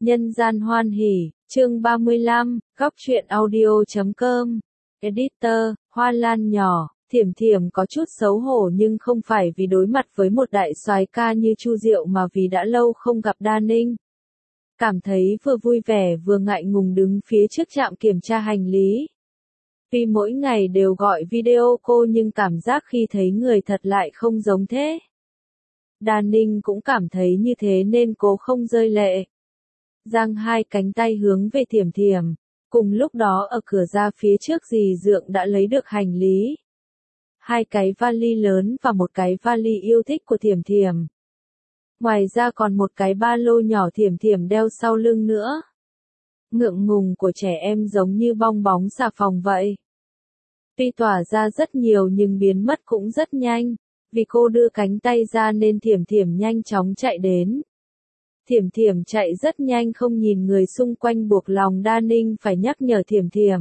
Nhân gian hoan hỉ, chương 35, góc truyện audio.com. Editor, Hoa Lan nhỏ, Thiểm Thiểm có chút xấu hổ nhưng không phải vì đối mặt với một đại soái ca như Chu Diệu mà vì đã lâu không gặp Đa Ninh. Cảm thấy vừa vui vẻ vừa ngại ngùng đứng phía trước trạm kiểm tra hành lý. Vì mỗi ngày đều gọi video cô nhưng cảm giác khi thấy người thật lại không giống thế. Đa Ninh cũng cảm thấy như thế nên cố không rơi lệ. Giang hai cánh tay hướng về Thiểm Thiểm. Cùng lúc đó ở cửa ra phía trước dì Dượng đã lấy được hành lý. 2 cái vali lớn và một cái vali yêu thích của Thiểm Thiểm. Ngoài ra còn một cái ba lô nhỏ Thiểm Thiểm đeo sau lưng nữa. Ngượng ngùng của trẻ em giống như bong bóng xà phòng vậy. Tuy tỏa ra rất nhiều nhưng biến mất cũng rất nhanh. Vì cô đưa cánh tay ra nên Thiểm Thiểm nhanh chóng chạy đến. Thiểm Thiểm chạy rất nhanh không nhìn người xung quanh buộc lòng Đa Ninh phải nhắc nhở Thiểm Thiểm.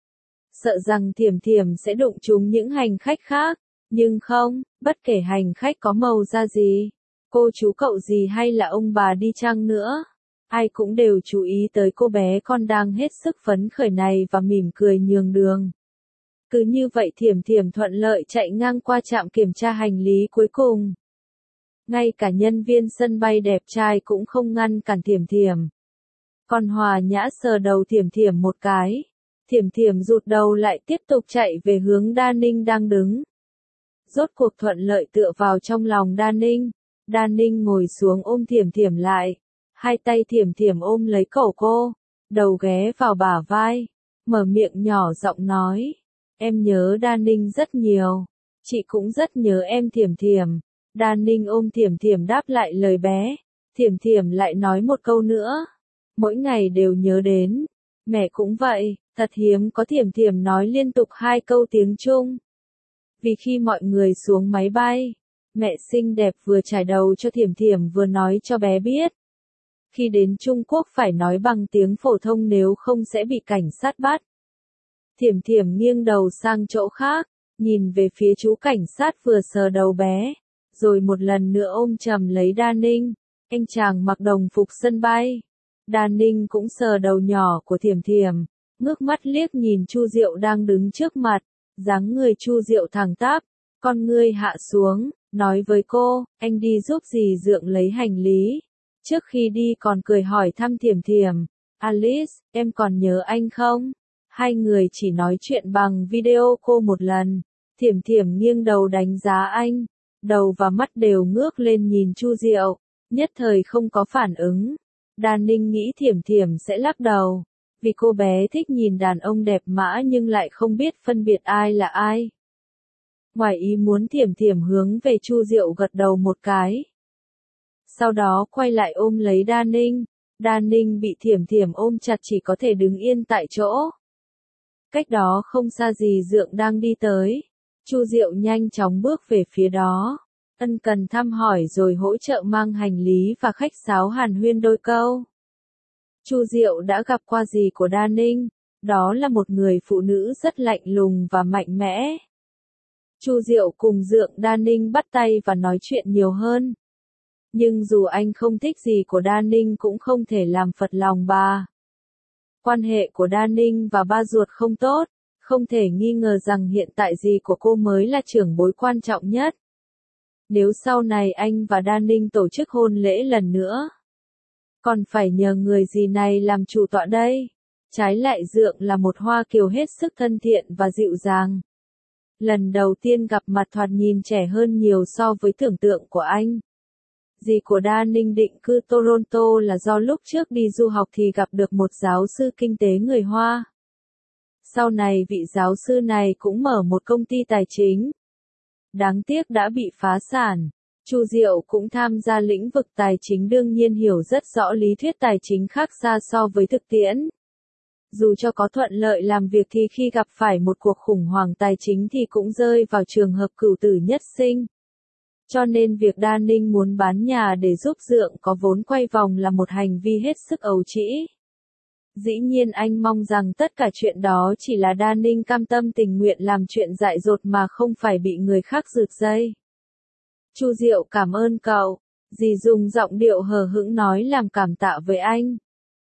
Sợ rằng Thiểm Thiểm sẽ đụng trúng những hành khách khác, nhưng không, bất kể hành khách có màu da gì, cô chú cậu gì hay là ông bà đi chăng nữa, ai cũng đều chú ý tới cô bé con đang hết sức phấn khởi này và mỉm cười nhường đường. Cứ như vậy Thiểm Thiểm thuận lợi chạy ngang qua trạm kiểm tra hành lý cuối cùng. Ngay cả nhân viên sân bay đẹp trai cũng không ngăn cản Thiểm Thiểm. Còn Hòa Nhã sờ đầu Thiểm Thiểm một cái. Thiểm Thiểm rụt đầu lại tiếp tục chạy về hướng Đa Ninh đang đứng. Rốt cuộc thuận lợi tựa vào trong lòng Đa Ninh. Đa Ninh ngồi xuống ôm Thiểm Thiểm lại. Hai tay Thiểm Thiểm ôm lấy cổ cô. Đầu ghé vào bả vai. Mở miệng nhỏ giọng nói. Em nhớ Đa Ninh rất nhiều. Chị cũng rất nhớ em Thiểm Thiểm. Đa Ninh ôm Thiểm Thiểm đáp lại lời bé. Thiểm Thiểm lại nói một câu nữa. Mỗi ngày đều nhớ đến. Mẹ cũng vậy, thật hiếm có Thiểm Thiểm nói liên tục 2 câu tiếng Trung. Vì khi mọi người xuống máy bay, mẹ xinh đẹp vừa trải đầu cho Thiểm Thiểm vừa nói cho bé biết. Khi đến Trung Quốc phải nói bằng tiếng phổ thông nếu không sẽ bị cảnh sát bắt. Thiểm Thiểm nghiêng đầu sang chỗ khác, nhìn về phía chú cảnh sát vừa sờ đầu bé. Rồi một lần nữa ôm chầm lấy Đa Ninh, anh chàng mặc đồng phục sân bay. Đa Ninh cũng sờ đầu nhỏ của Thiểm Thiểm, ngước mắt liếc nhìn Chu Diệu đang đứng trước mặt, dáng người Chu Diệu thẳng tắp, con ngươi hạ xuống, nói với cô, anh đi giúp dì Dượng lấy hành lý. Trước khi đi còn cười hỏi thăm Thiểm Thiểm, Alice, em còn nhớ anh không? Hai người chỉ nói chuyện bằng video cô một lần, Thiểm Thiểm nghiêng đầu đánh giá anh. Đầu và mắt đều ngước lên nhìn Chu Diệu, nhất thời không có phản ứng. Đa Ninh nghĩ Thiểm Thiểm sẽ lắc đầu, vì cô bé thích nhìn đàn ông đẹp mã nhưng lại không biết phân biệt ai là ai. Ngoài ý muốn Thiểm Thiểm hướng về Chu Diệu gật đầu một cái. Sau đó quay lại ôm lấy Đa Ninh. Đa Ninh bị Thiểm Thiểm ôm chặt chỉ có thể đứng yên tại chỗ. Cách đó không xa dì Dượng đang đi tới. Chu Diệu nhanh chóng bước về phía đó, ân cần thăm hỏi rồi hỗ trợ mang hành lý và khách sáo hàn huyên đôi câu. Chu Diệu đã gặp qua dì của Đa Ninh, đó là một người phụ nữ rất lạnh lùng và mạnh mẽ. Chu Diệu cùng Dượng Đa Ninh bắt tay và nói chuyện nhiều hơn. Nhưng dù anh không thích dì của Đa Ninh cũng không thể làm phật lòng bà. Quan hệ của Đa Ninh và ba ruột không tốt. Không thể nghi ngờ rằng hiện tại dì của cô mới là trưởng bối quan trọng nhất. Nếu sau này anh và Đa Ninh tổ chức hôn lễ lần nữa, còn phải nhờ người dì này làm chủ tọa đây. Trái lại Dượng là một Hoa Kiều hết sức thân thiện và dịu dàng. Lần đầu tiên gặp mặt thoạt nhìn trẻ hơn nhiều so với tưởng tượng của anh. Dì của Đa Ninh định cư Toronto là do lúc trước đi du học thì gặp được một giáo sư kinh tế người Hoa. Sau này vị giáo sư này cũng mở một công ty tài chính. Đáng tiếc đã bị phá sản. Chu Diệu cũng tham gia lĩnh vực tài chính đương nhiên hiểu rất rõ lý thuyết tài chính khác xa so với thực tiễn. Dù cho có thuận lợi làm việc thì khi gặp phải một cuộc khủng hoảng tài chính thì cũng rơi vào trường hợp cửu tử nhất sinh. Cho nên việc Đa Ninh muốn bán nhà để giúp Dượng có vốn quay vòng là một hành vi hết sức ấu trĩ. Dĩ nhiên anh mong rằng tất cả chuyện đó chỉ là Đa Ninh cam tâm tình nguyện làm chuyện dại dột mà không phải bị người khác rượt dây. Chu Diệu cảm ơn cậu, dì dùng giọng điệu hờ hững nói làm cảm tạ với anh.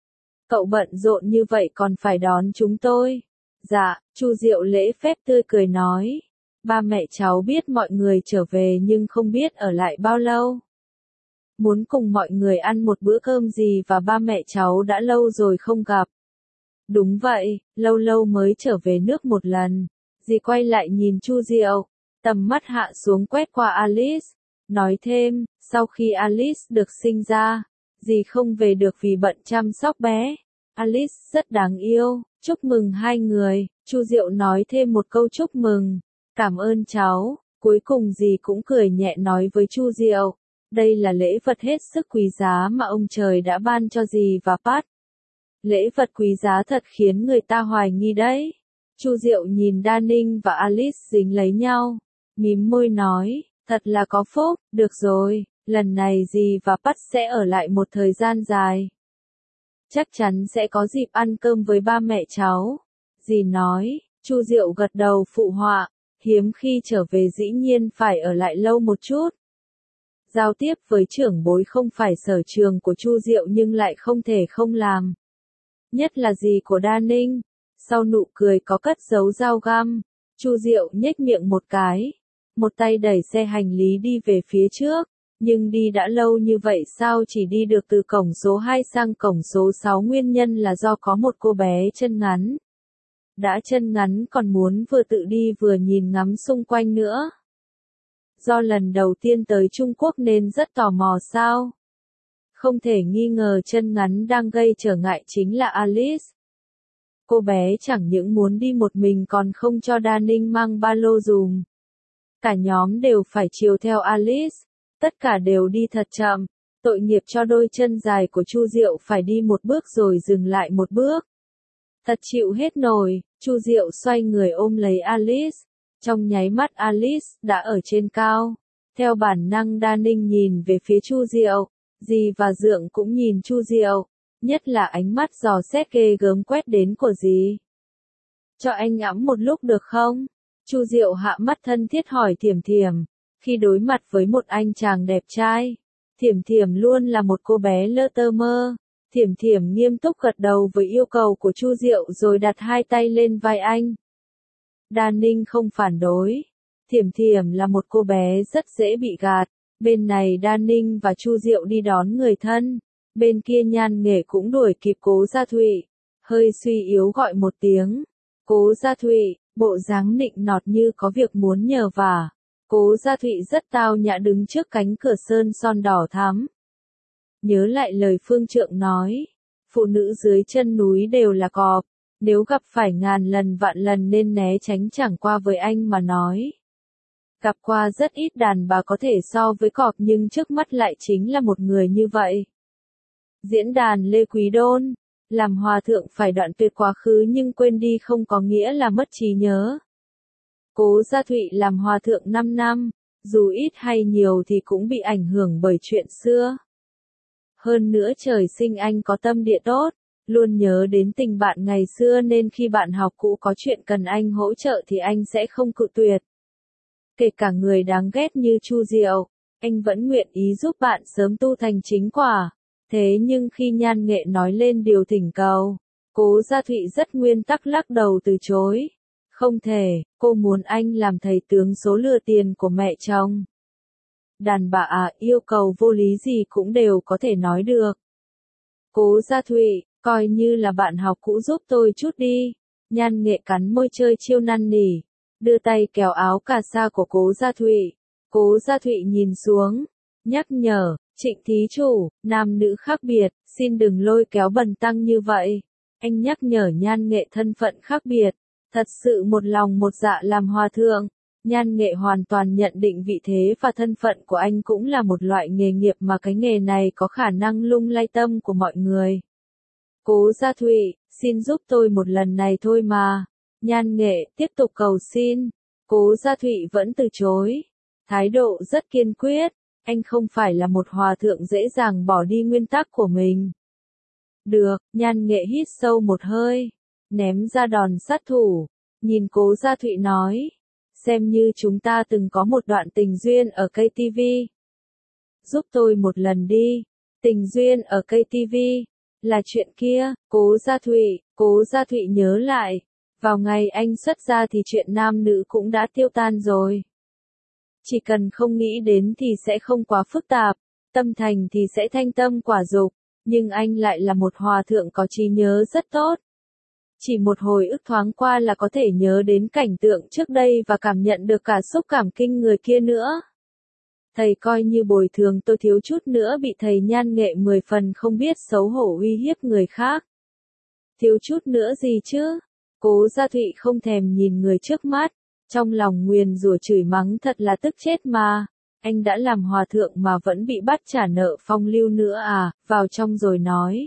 Cậu bận rộn như vậy còn phải đón chúng tôi. Dạ, Chu Diệu lễ phép tươi cười nói. Ba mẹ cháu biết mọi người trở về nhưng không biết ở lại bao lâu. Muốn cùng mọi người ăn một bữa cơm gì và ba mẹ cháu đã lâu rồi không gặp. Đúng vậy, lâu lâu mới trở về nước một lần. Dì quay lại nhìn Chu Diệu, tầm mắt hạ xuống quét qua Alice, nói thêm, sau khi Alice được sinh ra, dì không về được vì bận chăm sóc bé. Alice rất đáng yêu, chúc mừng hai người, Chu Diệu nói thêm một câu chúc mừng, cảm ơn cháu, cuối cùng dì cũng cười nhẹ nói với Chu Diệu, đây là lễ vật hết sức quý giá mà ông trời đã ban cho dì và Pat. Lễ vật quý giá thật khiến người ta hoài nghi đấy. Chu Diệu nhìn Đa Ninh và Alice dính lấy nhau, mím môi nói, thật là có phúc, được rồi, lần này dì và Pat sẽ ở lại một thời gian dài. Chắc chắn sẽ có dịp ăn cơm với ba mẹ cháu. Dì nói, Chu Diệu gật đầu phụ họa, hiếm khi trở về dĩ nhiên phải ở lại lâu một chút. Giao tiếp với trưởng bối không phải sở trường của Chu Diệu nhưng lại không thể không làm. Nhất là dì của Đa Ninh. Sau nụ cười có cất giấu dao găm, Chu Diệu nhếch miệng một cái, một tay đẩy xe hành lý đi về phía trước, nhưng đi đã lâu như vậy sao chỉ đi được từ cổng số 2 sang cổng số 6 nguyên nhân là do có một cô bé chân ngắn. Đã chân ngắn còn muốn vừa tự đi vừa nhìn ngắm xung quanh nữa. Do lần đầu tiên tới Trung Quốc nên rất tò mò sao? Không thể nghi ngờ chân ngắn đang gây trở ngại chính là Alice. Cô bé chẳng những muốn đi một mình còn không cho Đa Ninh mang ba lô dùm. Cả nhóm đều phải chiều theo Alice, tất cả đều đi thật chậm, tội nghiệp cho đôi chân dài của Chu Diệu phải đi một bước rồi dừng lại một bước. Thật chịu hết nổi, Chu Diệu xoay người ôm lấy Alice, trong nháy mắt Alice đã ở trên cao. Theo bản năng Đa Ninh nhìn về phía Chu Diệu, dì và Dượng cũng nhìn Chu Diệu. Nhất là ánh mắt dò xét ghê gớm quét đến của dì. Cho anh ngắm một lúc được không? Chu Diệu hạ mắt thân thiết hỏi Thiểm Thiểm, khi đối mặt với một anh chàng đẹp trai. Thiểm Thiểm luôn là một cô bé lơ tơ mơ. Thiểm Thiểm nghiêm túc gật đầu với yêu cầu của Chu Diệu rồi đặt hai tay lên vai anh. Đa Ninh không phản đối. Thiểm Thiểm là một cô bé rất dễ bị gạt. Bên này Đa Ninh và Chu Diệu đi đón người thân. Bên kia Nhan Nghệ cũng đuổi kịp Cố Gia Thụy, hơi suy yếu gọi một tiếng. Cố Gia Thụy, bộ dáng nịnh nọt như có việc muốn nhờ vả. Cố Gia Thụy rất tao nhã đứng trước cánh cửa sơn son đỏ thắm. Nhớ lại lời phương trượng nói, phụ nữ dưới chân núi đều là cọp, nếu gặp phải ngàn lần vạn lần nên né tránh chẳng qua với anh mà nói. Gặp qua rất ít đàn bà có thể so với cọp nhưng trước mắt lại chính là một người như vậy. Diễn đàn Lê Quý Đôn, làm hòa thượng phải đoạn tuyệt quá khứ nhưng quên đi không có nghĩa là mất trí nhớ. Cố Gia Thụy làm hòa thượng 5 năm, dù ít hay nhiều thì cũng bị ảnh hưởng bởi chuyện xưa. Hơn nữa trời sinh anh có tâm địa tốt, luôn nhớ đến tình bạn ngày xưa nên khi bạn học cũ có chuyện cần anh hỗ trợ thì anh sẽ không cự tuyệt. Kể cả người đáng ghét như Chu Diệu, anh vẫn nguyện ý giúp bạn sớm tu thành chính quả. Thế nhưng khi Nhan Nghệ nói lên điều thỉnh cầu, Cố Gia Thụy rất nguyên tắc lắc đầu từ chối. Không thể, cô muốn anh làm thầy tướng số lừa tiền của mẹ chồng. Đàn bà à, yêu cầu vô lý gì cũng đều có thể nói được. Cố Gia Thụy, coi như là bạn học cũ giúp tôi chút đi. Nhan Nghệ cắn môi chơi chiêu năn nỉ, đưa tay kéo áo cà sa của Cố Gia Thụy. Cố Gia Thụy nhìn xuống, nhắc nhở. Trịnh thí chủ, nam nữ khác biệt, xin đừng lôi kéo bần tăng như vậy. Anh nhắc nhở Nhan Nghệ thân phận khác biệt, thật sự một lòng một dạ làm hòa thượng. Nhan Nghệ hoàn toàn nhận định vị thế và thân phận của anh cũng là một loại nghề nghiệp mà cái nghề này có khả năng lung lay tâm của mọi người. Cố Gia Thụy, xin giúp tôi một lần này thôi mà. Nhan Nghệ tiếp tục cầu xin. Cố Gia Thụy vẫn từ chối. Thái độ rất kiên quyết. Anh không phải là một hòa thượng dễ dàng bỏ đi nguyên tắc của mình. Được, Nhan Nghệ hít sâu một hơi, ném ra đòn sát thủ, nhìn Cố Gia Thụy nói, xem như chúng ta từng có một đoạn tình duyên ở KTV. Giúp tôi một lần đi, tình duyên ở KTV, Là chuyện kia, Cố Gia Thụy nhớ lại. Vào ngày anh xuất gia thì chuyện nam nữ cũng đã tiêu tan rồi. Chỉ cần không nghĩ đến thì sẽ không quá phức tạp, tâm thành thì sẽ thanh tâm quả dục, nhưng anh lại là một hòa thượng có trí nhớ rất tốt. Chỉ một hồi ức thoáng qua là có thể nhớ đến cảnh tượng trước đây và cảm nhận được cả xúc cảm kinh người kia nữa. Thầy coi như bồi thường tôi thiếu chút nữa bị thầy Nhan Nghệ 10 phần không biết xấu hổ uy hiếp người khác. Thiếu chút nữa gì chứ? Cố Gia Thụy không thèm nhìn người trước mắt, trong lòng nguyền rủa chửi mắng thật là tức chết mà. Anh đã làm hòa thượng mà vẫn bị bắt trả nợ phong lưu nữa à, vào trong rồi nói.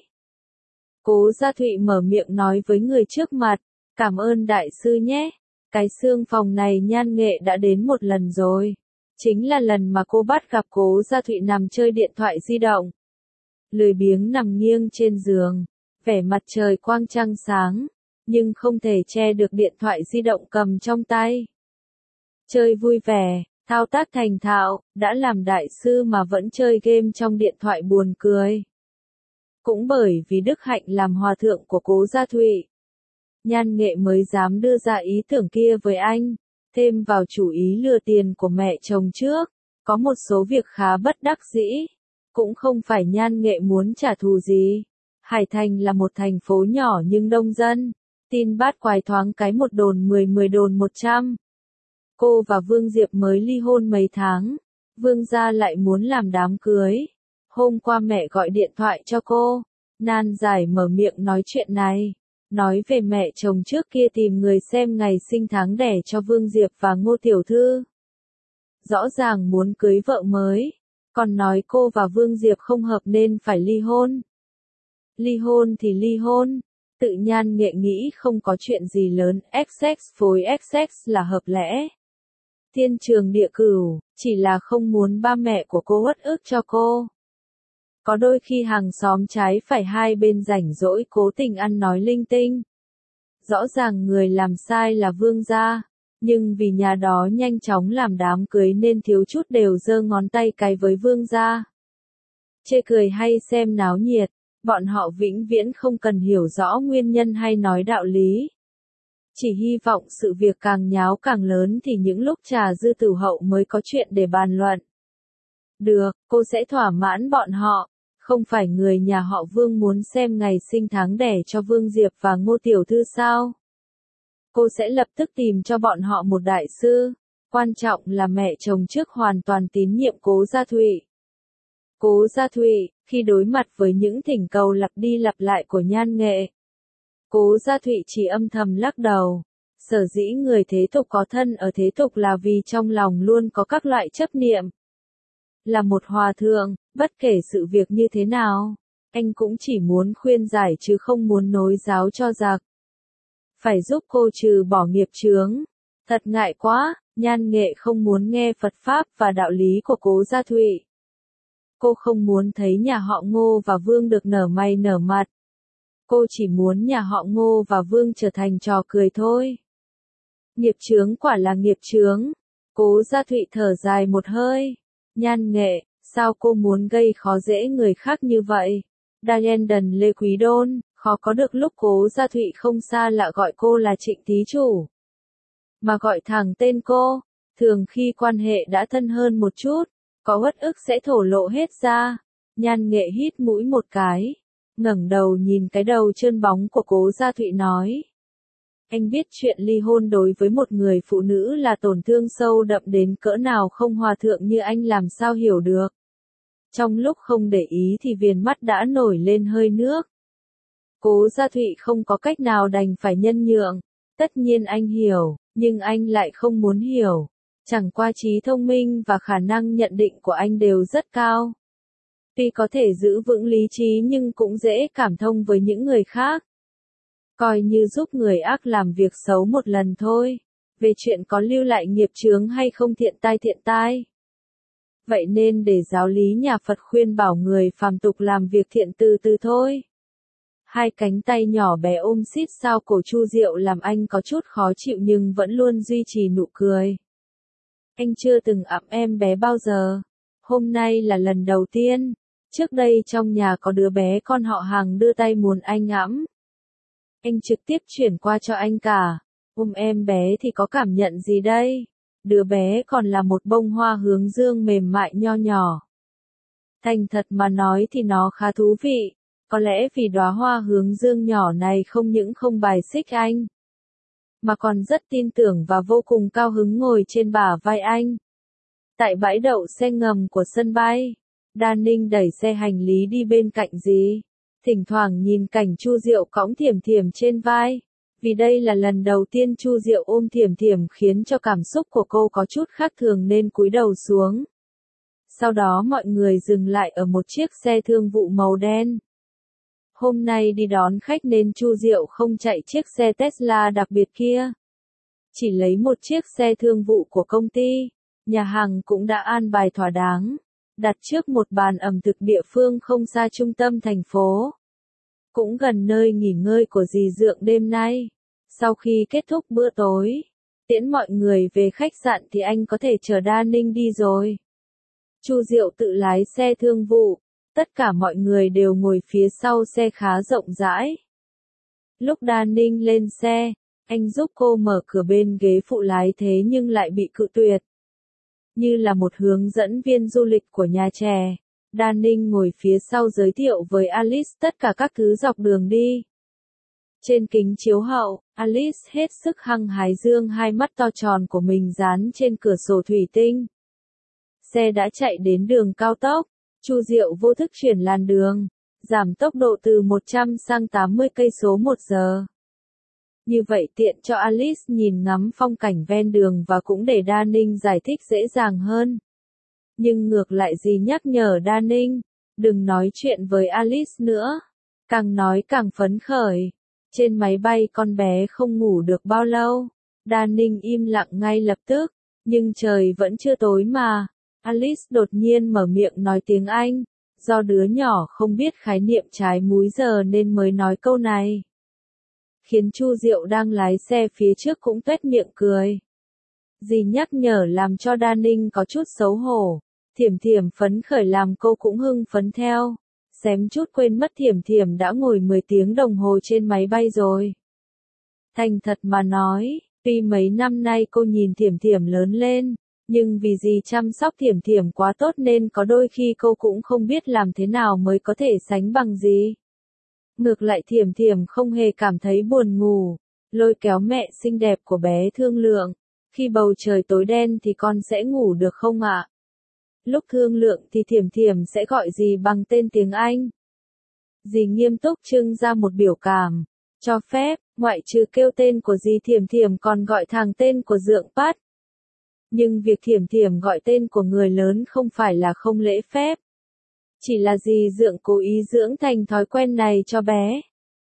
Cố Gia Thụy mở miệng nói với người trước mặt, cảm ơn đại sư nhé. Cái xương phòng này Nhan Nghệ đã đến một lần rồi. Chính là lần mà cô bắt gặp Cố Gia Thụy nằm chơi điện thoại di động. Lười biếng nằm nghiêng trên giường, vẻ mặt trời quang trăng sáng, nhưng không thể che được điện thoại di động cầm trong tay. Chơi vui vẻ, thao tác thành thạo, đã làm đại sư mà vẫn chơi game trong điện thoại buồn cười. Cũng bởi vì đức hạnh làm hòa thượng của Cố Gia Thụy, Nhan Nghệ mới dám đưa ra ý tưởng kia với anh, thêm vào chủ ý lừa tiền của mẹ chồng trước, có một số việc khá bất đắc dĩ, cũng không phải Nhan Nghệ muốn trả thù gì. Hải Thành là một thành phố nhỏ nhưng đông dân, tin bát quái thoáng cái một đồn 10 đồn 100. Cô và Vương Diệp mới ly hôn mấy tháng, Vương gia lại muốn làm đám cưới. Hôm qua mẹ gọi điện thoại cho cô, nan giải mở miệng nói chuyện này, nói về mẹ chồng trước kia tìm người xem ngày sinh tháng đẻ cho Vương Diệp và Ngô Tiểu Thư. Rõ ràng muốn cưới vợ mới, còn nói cô và Vương Diệp không hợp nên phải ly hôn. Ly hôn thì ly hôn, tự Nhan Nghệ nghĩ không có chuyện gì lớn, XX phối XX là hợp lẽ. Thiên trường địa cửu, chỉ là không muốn ba mẹ của cô uất ức cho cô. Có đôi khi hàng xóm trái phải hai bên rảnh rỗi cố tình ăn nói linh tinh. Rõ ràng người làm sai là Vương gia, nhưng vì nhà đó nhanh chóng làm đám cưới nên thiếu chút đều giơ ngón tay cái với Vương gia. Chê cười hay xem náo nhiệt, bọn họ vĩnh viễn không cần hiểu rõ nguyên nhân hay nói đạo lý. Chỉ hy vọng sự việc càng nháo càng lớn thì những lúc trà dư tử hậu mới có chuyện để bàn luận. Được, cô sẽ thỏa mãn bọn họ. Không phải người nhà họ Vương muốn xem ngày sinh tháng đẻ cho Vương Diệp và Ngô Tiểu Thư sao? Cô sẽ lập tức tìm cho bọn họ một đại sư. Quan trọng là mẹ chồng trước hoàn toàn tín nhiệm Cố Gia Thụy. Cố Gia Thụy, khi đối mặt với những thỉnh cầu lặp đi lặp lại của Nhan Nghệ, Cố Gia Thụy chỉ âm thầm lắc đầu. Sở dĩ người thế tục có thân ở thế tục là vì trong lòng luôn có các loại chấp niệm. Là một hòa thượng, bất kể sự việc như thế nào, anh cũng chỉ muốn khuyên giải chứ không muốn nối giáo cho giặc. Phải giúp cô trừ bỏ nghiệp chướng. Thật ngại quá, Nhan Nghệ không muốn nghe Phật Pháp và đạo lý của Cố Gia Thụy. Cô không muốn thấy nhà họ Ngô và Vương được nở mày nở mặt. Cô chỉ muốn nhà họ Ngô và Vương trở thành trò cười thôi. Nghiệp chướng quả là nghiệp chướng. Cố Gia Thụy thở dài một hơi. Nhan Nghệ, sao cô muốn gây khó dễ người khác như vậy? Diane Lê Quý Đôn, khó có được lúc Cố Gia Thụy không xa lạ gọi cô là Trịnh thí chủ. Mà gọi thẳng tên cô, thường khi quan hệ đã thân hơn một chút, có uất ức sẽ thổ lộ hết ra. Nhan Nghệ hít mũi một cái, ngẩng đầu nhìn cái đầu trơn bóng của Cố Gia Thụy nói. Anh biết chuyện ly hôn đối với một người phụ nữ là tổn thương sâu đậm đến cỡ nào không, hòa thượng như anh làm sao hiểu được. Trong lúc không để ý thì viền mắt đã nổi lên hơi nước. Cố Gia Thụy không có cách nào đành phải nhân nhượng. Tất nhiên anh hiểu, nhưng anh lại không muốn hiểu. Chẳng qua trí thông minh và khả năng nhận định của anh đều rất cao. Tuy có thể giữ vững lý trí nhưng cũng dễ cảm thông với những người khác. Coi như giúp người ác làm việc xấu một lần thôi. Về chuyện có lưu lại nghiệp chướng hay không thiện tai. Vậy nên để giáo lý nhà Phật khuyên bảo người phàm tục làm việc thiện từ từ thôi. Hai cánh tay nhỏ bé ôm xít sao cổ Chu Diệu làm anh có chút khó chịu nhưng vẫn luôn duy trì nụ cười. Anh chưa từng ẵm em bé bao giờ. Hôm nay là lần đầu tiên. Trước đây trong nhà có đứa bé con họ Hàng đưa tay muốn anh ẵm. Anh trực tiếp chuyển qua cho anh cả. Em bé thì có cảm nhận gì đây? Đứa bé còn là một bông hoa hướng dương mềm mại nho nhỏ. Thành thật mà nói thì nó khá thú vị. Có lẽ vì đóa hoa hướng dương nhỏ này không những không bài xích anh, mà còn rất tin tưởng và vô cùng cao hứng ngồi trên bả vai anh. Tại bãi đậu xe ngầm của sân bay, Đan Ninh đẩy xe hành lý đi bên cạnh dì. Thỉnh thoảng nhìn cảnh Chu Diệu cõng Thiểm Thiểm trên vai. Vì đây là lần đầu tiên Chu Diệu ôm Thiểm Thiểm khiến cho cảm xúc của cô có chút khác thường nên cúi đầu xuống. Sau đó mọi người dừng lại ở một chiếc xe thương vụ màu đen. Hôm nay đi đón khách nên Chu Diệu không chạy chiếc xe Tesla đặc biệt kia. Chỉ lấy một chiếc xe thương vụ của công ty. Nhà hàng cũng đã an bài thỏa đáng. Đặt trước một bàn ẩm thực địa phương không xa trung tâm thành phố. Cũng gần nơi nghỉ ngơi của dì Dượng đêm nay. Sau khi kết thúc bữa tối, tiễn mọi người về khách sạn thì anh có thể chở Đan Ninh đi rồi. Chu Diệu tự lái xe thương vụ, tất cả mọi người đều ngồi phía sau xe khá rộng rãi. Lúc Đan Ninh lên xe, anh giúp cô mở cửa bên ghế phụ lái thế nhưng lại bị cự tuyệt. Như là một hướng dẫn viên du lịch của nhà trẻ, Đan Ninh ngồi phía sau giới thiệu với Alice tất cả các thứ dọc đường đi. Trên kính chiếu hậu, Alice hết sức hăng hái dương hai mắt to tròn của mình dán trên cửa sổ thủy tinh. Xe đã chạy đến đường cao tốc, Chu Diệu vô thức chuyển làn đường, giảm tốc độ từ 100 sang 80 cây số một giờ. Như vậy tiện cho Alice nhìn ngắm phong cảnh ven đường và cũng để Đan Ninh giải thích dễ dàng hơn. Nhưng ngược lại dì nhắc nhở Đan Ninh, đừng nói chuyện với Alice nữa. Càng nói càng phấn khởi. Trên máy bay con bé không ngủ được bao lâu. Đan Ninh im lặng ngay lập tức. Nhưng trời vẫn chưa tối mà. Alice đột nhiên mở miệng nói tiếng Anh. Do đứa nhỏ không biết khái niệm trái múi giờ nên mới nói câu này. Khiến Chu Diệu đang lái xe phía trước cũng tuét miệng cười. Dì nhắc nhở làm cho Đan Ninh có chút xấu hổ. Thiểm Thiểm phấn khởi làm cô cũng hưng phấn theo. Xém chút quên mất Thiểm Thiểm đã ngồi 10 tiếng đồng hồ trên máy bay rồi. Thành thật mà nói, tuy mấy năm nay cô nhìn Thiểm Thiểm lớn lên, nhưng vì dì chăm sóc Thiểm Thiểm quá tốt nên có đôi khi cô cũng không biết làm thế nào mới có thể sánh bằng dì. Ngược lại Thiểm Thiểm không hề cảm thấy buồn ngủ, lôi kéo mẹ xinh đẹp của bé thương lượng. Khi bầu trời tối đen thì con sẽ ngủ được không ạ? Lúc thương lượng thì Thiểm Thiểm sẽ gọi dì bằng tên tiếng Anh. Dì nghiêm túc trưng ra một biểu cảm. Cho phép, ngoại trừ kêu tên của dì Thiểm Thiểm còn gọi thẳng tên của Dượng Pát. Nhưng việc Thiểm Thiểm gọi tên của người lớn không phải là không lễ phép. Chỉ là dì Dượng cố ý dưỡng thành thói quen này cho bé.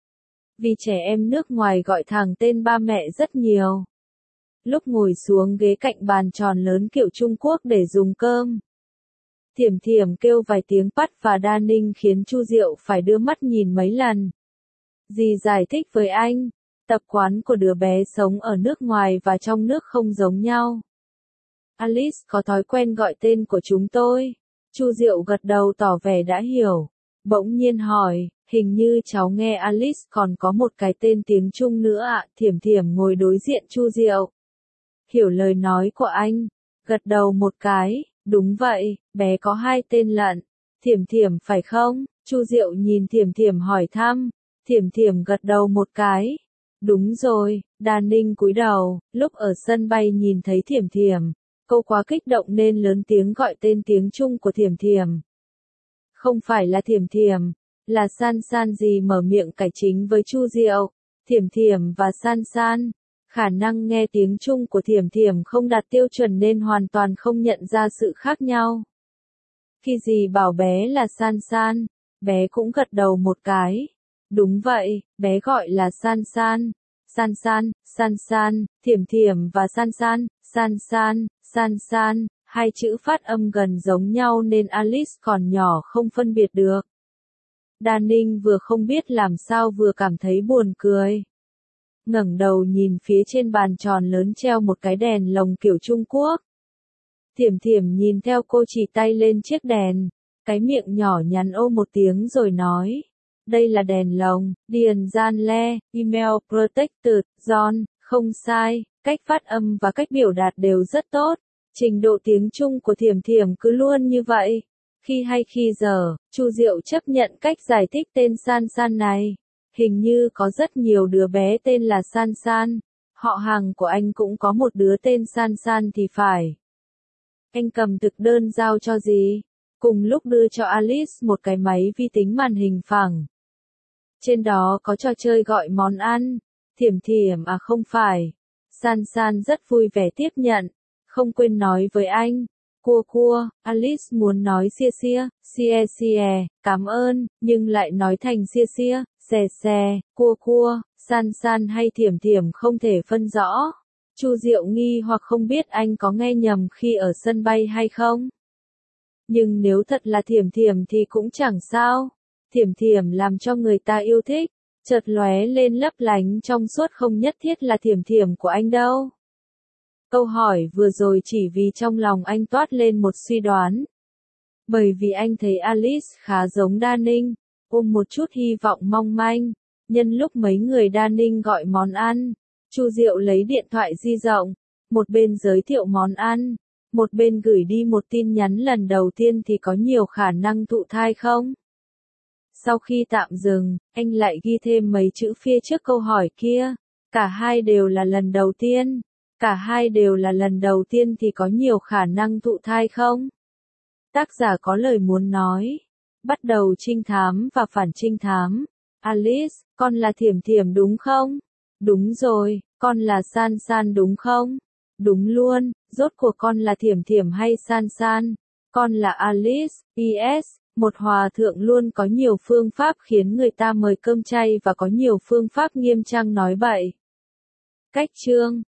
Vì trẻ em nước ngoài gọi thẳng tên ba mẹ rất nhiều. Lúc ngồi xuống ghế cạnh bàn tròn lớn kiểu Trung Quốc để dùng cơm. Thiểm Thiểm kêu vài tiếng Pát và Đan Ninh khiến Chu Diệu phải đưa mắt nhìn mấy lần. Dì giải thích với anh, tập quán của đứa bé sống ở nước ngoài và trong nước không giống nhau. Alice có thói quen gọi tên của chúng tôi. Chu Diệu gật đầu tỏ vẻ đã hiểu. Bỗng nhiên hỏi, hình như cháu nghe Alice còn có một cái tên tiếng Trung nữa ạ. Thiểm Thiểm ngồi đối diện Chu Diệu. Hiểu lời nói của anh, gật đầu một cái, đúng vậy, bé có hai tên lận. Thiểm Thiểm phải không? Chu Diệu nhìn Thiểm Thiểm hỏi thăm. Thiểm Thiểm gật đầu một cái. Đúng rồi, Đan Ninh cúi đầu, lúc ở sân bay nhìn thấy Thiểm Thiểm. Cô quá kích động nên lớn tiếng gọi tên tiếng Trung của Thiểm Thiểm. Không phải là Thiểm Thiểm, là San San. Dì mở miệng cải chính với Chu Diệu. Thiểm Thiểm và San San. Khả năng nghe tiếng Trung của Thiểm Thiểm không đạt tiêu chuẩn nên hoàn toàn không nhận ra sự khác nhau. Khi dì bảo bé là San San, bé cũng gật đầu một cái. Đúng vậy, bé gọi là San San. San San, San San, Thiểm Thiểm và San San, San San, San San, hai chữ phát âm gần giống nhau nên Alice còn nhỏ không phân biệt được. Đan Ninh vừa không biết làm sao vừa cảm thấy buồn cười. Ngẩng đầu nhìn phía trên bàn tròn lớn treo một cái đèn lồng kiểu Trung Quốc. Thiểm Thiểm nhìn theo cô chỉ tay lên chiếc đèn. cái miệng nhỏ nhắn ô một tiếng rồi nói. Đây là đèn lồng, Điền Gian Le, email protected, John, không sai, cách phát âm và cách biểu đạt đều rất tốt. Trình độ tiếng Trung của Thiểm Thiểm cứ luôn như vậy. Khi hay khi giờ, Chu Diệu chấp nhận cách giải thích tên San San này. Hình như có rất nhiều đứa bé tên là San San. Họ hàng của anh cũng có một đứa tên San San thì phải. Anh cầm thực đơn giao cho gì? Cùng lúc đưa cho Alice một cái máy vi tính màn hình phẳng. Trên đó có trò chơi gọi món ăn. Thiểm Thiểm à không phải. San San rất vui vẻ tiếp nhận. Không quên nói với anh. Cua, Alice muốn nói xie, cảm ơn, nhưng lại nói thành xie, xè, cua, San San hay Thiểm Thiểm không thể phân rõ. Chu Diệu nghi hoặc không biết anh có nghe nhầm khi ở sân bay hay không. Nhưng nếu thật là Thiểm Thiểm thì cũng chẳng sao. Thiểm Thiểm làm cho người ta yêu thích, chợt lóe lên lấp lánh trong suốt không nhất thiết là Thiểm Thiểm của anh đâu. Câu hỏi vừa rồi chỉ vì trong lòng anh toát lên một suy đoán. Bởi vì anh thấy Alice khá giống Đa Ninh, ôm một chút hy vọng mong manh. Nhân lúc mấy người Đa Ninh gọi món ăn, Chu Diệu lấy điện thoại di động, một bên giới thiệu món ăn, một bên gửi đi một tin nhắn lần đầu tiên thì có nhiều khả năng thụ thai không? Sau khi tạm dừng, anh lại ghi thêm mấy chữ phía trước câu hỏi kia. Cả hai đều là lần đầu tiên. Cả hai đều là lần đầu tiên thì có nhiều khả năng thụ thai không? Tác giả có lời muốn nói. Bắt đầu trinh thám và phản trinh thám. Alice, con là Thiểm Thiểm đúng không? Đúng rồi, con là San San đúng không? Đúng luôn, rốt cuộc con là Thiểm Thiểm hay San San? Con là Alice, PS, một hòa thượng luôn có nhiều phương pháp khiến người ta mời cơm chay và có nhiều phương pháp nghiêm trang nói bậy. Cách chương